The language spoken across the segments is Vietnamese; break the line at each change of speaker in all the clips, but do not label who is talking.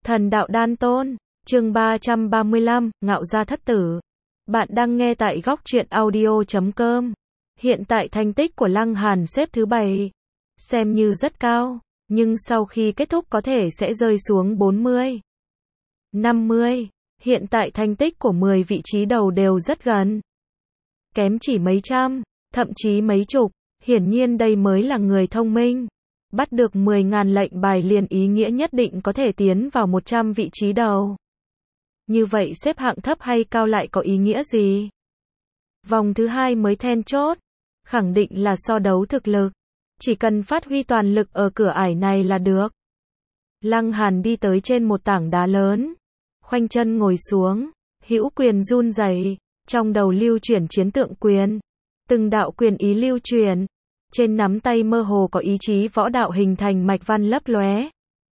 Thần đạo đan tôn, chương 335, ngạo gia thất tử. Bạn đang nghe tại góc truyện audio.com. Hiện tại thành tích của Lăng Hàn xếp thứ 7, xem như rất cao, nhưng sau khi kết thúc có thể sẽ rơi xuống 40, 50. Hiện tại thành tích của 10 vị trí đầu đều rất gần, kém chỉ mấy trăm, thậm chí mấy chục. Hiển nhiên đây mới là người thông minh. Bắt được 10.000 lệnh bài liền ý nghĩa nhất định có thể tiến vào 100 vị trí đầu. Như vậy xếp hạng thấp hay cao lại có ý nghĩa gì? Vòng thứ 2 mới then chốt, khẳng định là so đấu thực lực. Chỉ cần phát huy toàn lực ở cửa ải này là được. Lăng Hàn đi tới trên một tảng đá lớn, khoanh chân ngồi xuống, hữu quyền run rẩy, trong đầu lưu chuyển chiến tượng quyền. Từng đạo quyền ý lưu truyền, trên nắm tay mơ hồ có ý chí võ đạo hình thành mạch văn lấp lóe.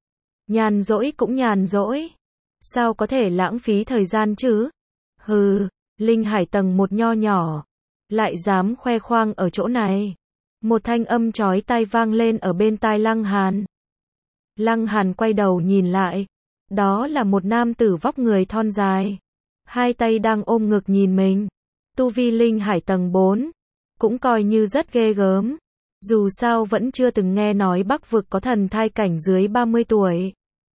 Nhàn rỗi cũng nhàn rỗi, sao có thể lãng phí thời gian chứ? Hừ, linh hải tầng 1 nho nhỏ, lại dám khoe khoang ở chỗ này. Một thanh âm chói tai vang lên ở bên tai Lăng Hàn. Lăng Hàn quay đầu nhìn lại, đó là một nam tử vóc người thon dài, hai tay đang ôm ngực nhìn mình. Tu vi linh hải tầng 4, cũng coi như rất ghê gớm. Dù sao vẫn chưa từng nghe nói Bắc vực có thần thai cảnh dưới 30 tuổi.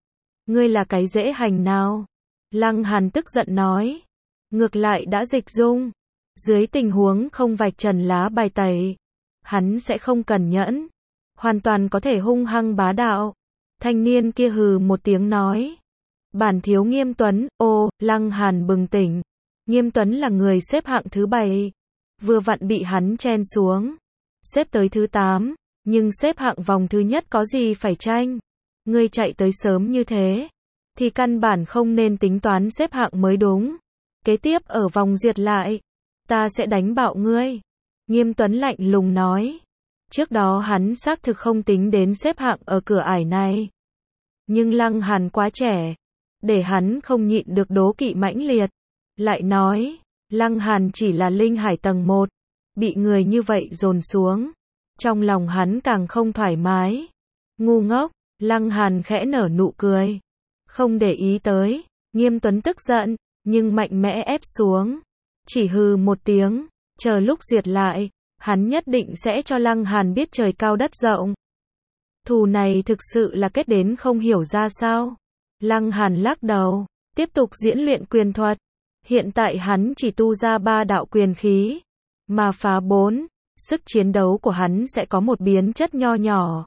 Ngươi là cái dễ hành nào? Lăng Hàn tức giận nói. Ngược lại đã dịch dung. Dưới tình huống không vạch trần lá bài tẩy, hắn sẽ không cẩn nhẫn, hoàn toàn có thể hung hăng bá đạo. Thanh niên kia hừ một tiếng nói. Bản thiếu Nghiêm Tuấn. Ô, Lăng Hàn bừng tỉnh. Nghiêm Tuấn là người xếp hạng thứ 7. Vừa vặn bị hắn chen xuống, xếp tới thứ 8, nhưng xếp hạng vòng thứ nhất có gì phải tranh. Ngươi chạy tới sớm như thế, thì căn bản không nên tính toán xếp hạng mới đúng. Kế tiếp ở vòng duyệt lại, ta sẽ đánh bạo ngươi. Nghiêm Tuấn lạnh lùng nói. Trước đó hắn xác thực không tính đến xếp hạng ở cửa ải này. Nhưng Lăng Hàn quá trẻ, để hắn không nhịn được đố kỵ mãnh liệt. Lại nói, Lăng Hàn chỉ là linh hải tầng 1, bị người như vậy dồn xuống. Trong lòng hắn càng không thoải mái. Ngu ngốc, Lăng Hàn khẽ nở nụ cười. Không để ý tới, Nghiêm Tuấn tức giận, nhưng mạnh mẽ ép xuống. Chỉ hừ một tiếng, chờ lúc duyệt lại, hắn nhất định sẽ cho Lăng Hàn biết trời cao đất rộng. Thù này thực sự là kết đến không hiểu ra sao. Lăng Hàn lắc đầu, tiếp tục diễn luyện quyền thuật. Hiện tại hắn chỉ tu ra 3 đạo quyền khí, mà phá 4, sức chiến đấu của hắn sẽ có một biến chất nho nhỏ.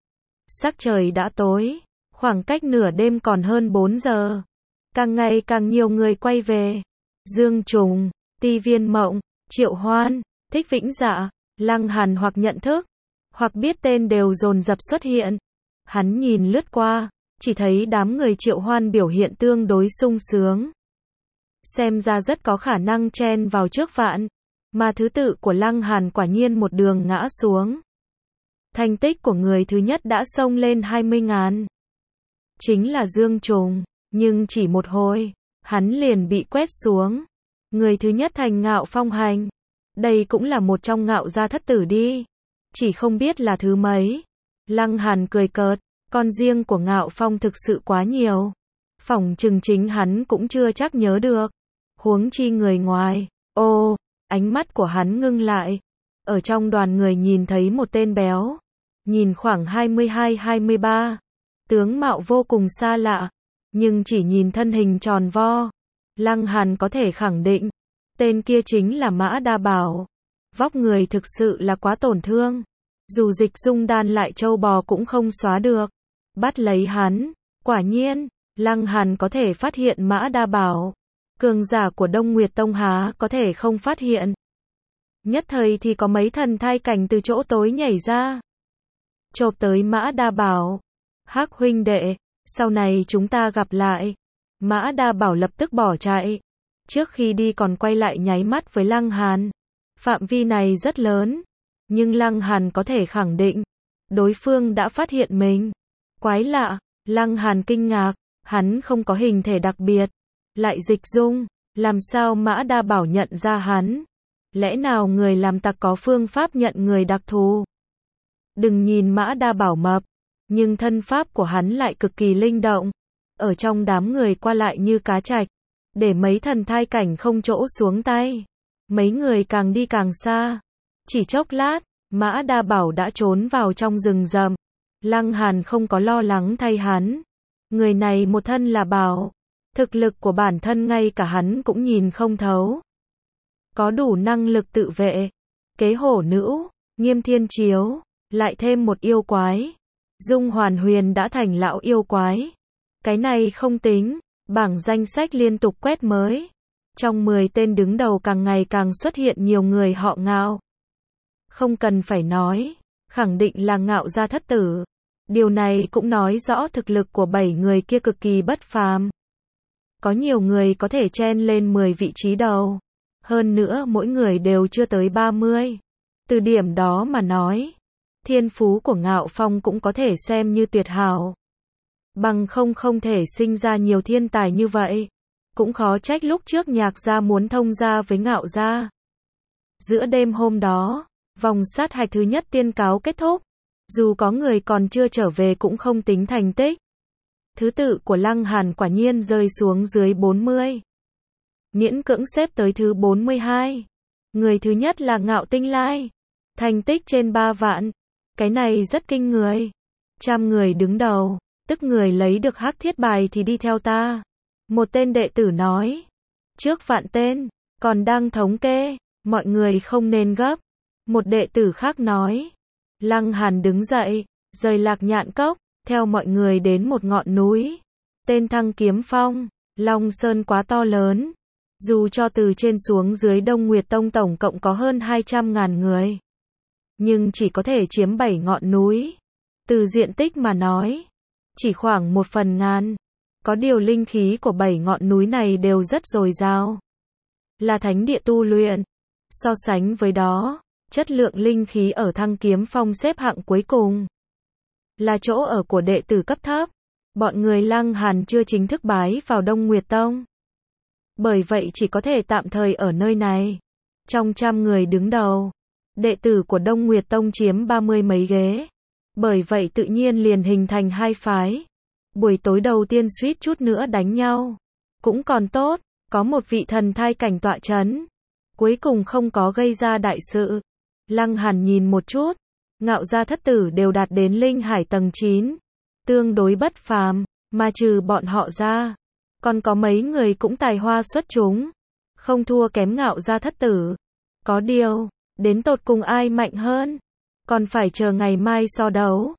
Sắc trời đã tối, khoảng cách nửa đêm còn hơn 4 giờ. Càng ngày càng nhiều người quay về. Dương Trùng, Ti Viên Mộng, Triệu Hoan, Thích Vĩnh Dạ, Lăng Hàn hoặc nhận thức, hoặc biết tên đều dồn dập xuất hiện. Hắn nhìn lướt qua, chỉ thấy đám người Triệu Hoan biểu hiện tương đối sung sướng. Xem ra rất có khả năng chen vào trước vạn, mà thứ tự của Lăng Hàn quả nhiên một đường ngã xuống. Thành tích của người thứ nhất đã xông lên 20.000. Chính là Dương Trùng, nhưng chỉ một hồi, hắn liền bị quét xuống. Người thứ nhất thành Ngạo Phong hành. Đây cũng là một trong Ngạo gia thất tử đi. Chỉ không biết là thứ mấy. Lăng Hàn cười cợt, con riêng của Ngạo Phong thực sự quá nhiều. Phỏng chừng chính hắn cũng chưa chắc nhớ được. Huống chi người ngoài. Ô, ánh mắt của hắn ngưng lại. Ở trong đoàn người nhìn thấy một tên béo. Nhìn khoảng 22-23. Tướng mạo vô cùng xa lạ. Nhưng chỉ nhìn thân hình tròn vo, Lăng Hàn có thể khẳng định. Tên kia chính là Mã Đa Bảo. Vóc người thực sự là quá tổn thương. Dù dịch dung đan lại châu bò cũng không xóa được. Bắt lấy hắn. Quả nhiên, Lăng Hàn có thể phát hiện Mã Đa Bảo. Cường giả của Đông Nguyệt Tông há có thể không phát hiện. Nhất thời thì có mấy thần thai cảnh từ chỗ tối nhảy ra, chộp tới Mã Đa Bảo. Hắc huynh đệ, sau này chúng ta gặp lại. Mã Đa Bảo lập tức bỏ chạy. Trước khi đi còn quay lại nháy mắt với Lăng Hàn. Phạm vi này rất lớn, nhưng Lăng Hàn có thể khẳng định, đối phương đã phát hiện mình. Quái lạ, Lăng Hàn kinh ngạc, hắn không có hình thể đặc biệt, lại dịch dung, làm sao Mã Đa Bảo nhận ra hắn? Lẽ nào người làm tặc có phương pháp nhận người đặc thù? Đừng nhìn Mã Đa Bảo mập, nhưng thân pháp của hắn lại cực kỳ linh động. ở trong đám người qua lại như cá trạch, để mấy thần thai cảnh không chỗ xuống tay. Mấy người càng đi càng xa. Chỉ chốc lát, Mã Đa Bảo đã trốn vào trong rừng rậm. Lăng Hàn không có lo lắng thay hắn. Người này một thân là bảo. Thực lực của bản thân ngay cả hắn cũng nhìn không thấu. Có đủ năng lực tự vệ. Kế hổ nữ, Nghiêm Thiên Chiếu, lại thêm một yêu quái. Dung Hoàn Huyền đã thành lão yêu quái. Cái này không tính, bảng danh sách liên tục quét mới. Trong 10 tên đứng đầu càng ngày càng xuất hiện nhiều người họ Ngạo. Không cần phải nói, khẳng định là Ngạo gia thất tử. Điều này cũng nói rõ thực lực của 7 người kia cực kỳ bất phàm. Có nhiều người có thể chen lên 10 vị trí đầu. Hơn nữa mỗi người đều chưa tới 30. Từ điểm đó mà nói, thiên phú của Ngạo Phong cũng có thể xem như tuyệt hảo. Bằng không thể sinh ra nhiều thiên tài như vậy. Cũng khó trách lúc trước Nhạc gia muốn thông gia với Ngạo gia. Giữa đêm hôm đó, vòng sát hạch thứ nhất tiên cáo kết thúc. Dù có người còn chưa trở về cũng không tính thành tích. Thứ tự của Lăng Hàn quả nhiên rơi xuống dưới 40. Miễn cưỡng xếp tới thứ 42. Người thứ nhất là Ngạo Tinh Lai. Thành tích trên 3 vạn. Cái này rất kinh người. 100 người đứng đầu, tức người lấy được hắc thiết bài thì đi theo ta. Một tên đệ tử nói. Trước vạn tên, còn đang thống kê, mọi người không nên gấp. Một đệ tử khác nói. Lăng Hàn đứng dậy, rời Lạc Nhạn Cốc, theo mọi người đến một ngọn núi. Tên Thăng Kiếm Phong, Long Sơn quá to lớn. Dù cho từ trên xuống dưới Đông Nguyệt Tông tổng cộng có hơn 200.000 người. Nhưng chỉ có thể chiếm 7 ngọn núi. Từ diện tích mà nói, chỉ khoảng 1/1000. Có điều linh khí của 7 ngọn núi này đều rất dồi dào. Là thánh địa tu luyện. So sánh với đó, chất lượng linh khí ở Thăng Kiếm Phong xếp hạng cuối cùng. Là chỗ ở của đệ tử cấp thấp. Bọn người Lăng Hàn chưa chính thức bái vào Đông Nguyệt Tông. Bởi vậy chỉ có thể tạm thời ở nơi này. Trong 100 người đứng đầu, đệ tử của Đông Nguyệt Tông chiếm 30 mấy ghế. Bởi vậy tự nhiên liền hình thành hai phái. Buổi tối đầu tiên suýt chút nữa đánh nhau. Cũng còn tốt, có một vị thần thai cảnh tọa chấn. Cuối cùng không có gây ra đại sự. Lăng Hàn nhìn một chút. Ngạo gia thất tử đều đạt đến linh hải tầng 9. Tương đối bất phàm, mà trừ bọn họ ra. Còn có mấy người cũng tài hoa xuất chúng. Không thua kém Ngạo gia thất tử. Có điều, đến tột cùng ai mạnh hơn? Còn phải chờ ngày mai so đấu.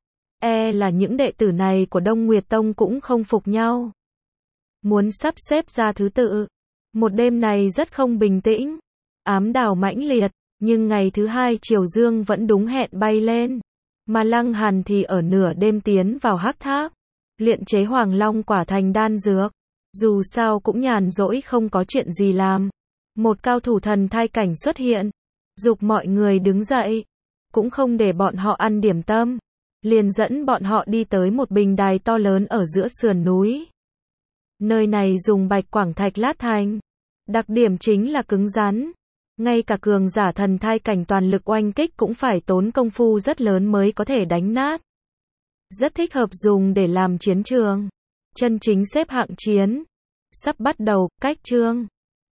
Là những đệ tử này của Đông Nguyệt Tông cũng không phục nhau. Muốn sắp xếp ra thứ tự. Một đêm này rất không bình tĩnh. Ám đào mãnh liệt. Nhưng ngày thứ hai Triều Dương vẫn đúng hẹn bay lên. Mà Lăng Hàn thì ở nửa đêm tiến vào hắc tháp. Luyện chế Hoàng Long quả thành đan dược. Dù sao cũng nhàn rỗi không có chuyện gì làm. Một cao thủ thần thai cảnh xuất hiện. Giục mọi người đứng dậy. Cũng không để bọn họ ăn điểm tâm. Liền dẫn bọn họ đi tới một bình đài to lớn ở giữa sườn núi. Nơi này dùng bạch quảng thạch lát thành. Đặc điểm chính là cứng rắn. Ngay cả cường giả thần thai cảnh toàn lực oanh kích cũng phải tốn công phu rất lớn mới có thể đánh nát. Rất thích hợp dùng để làm chiến trường. Chân chính xếp hạng chiến. Sắp bắt đầu, cách chương.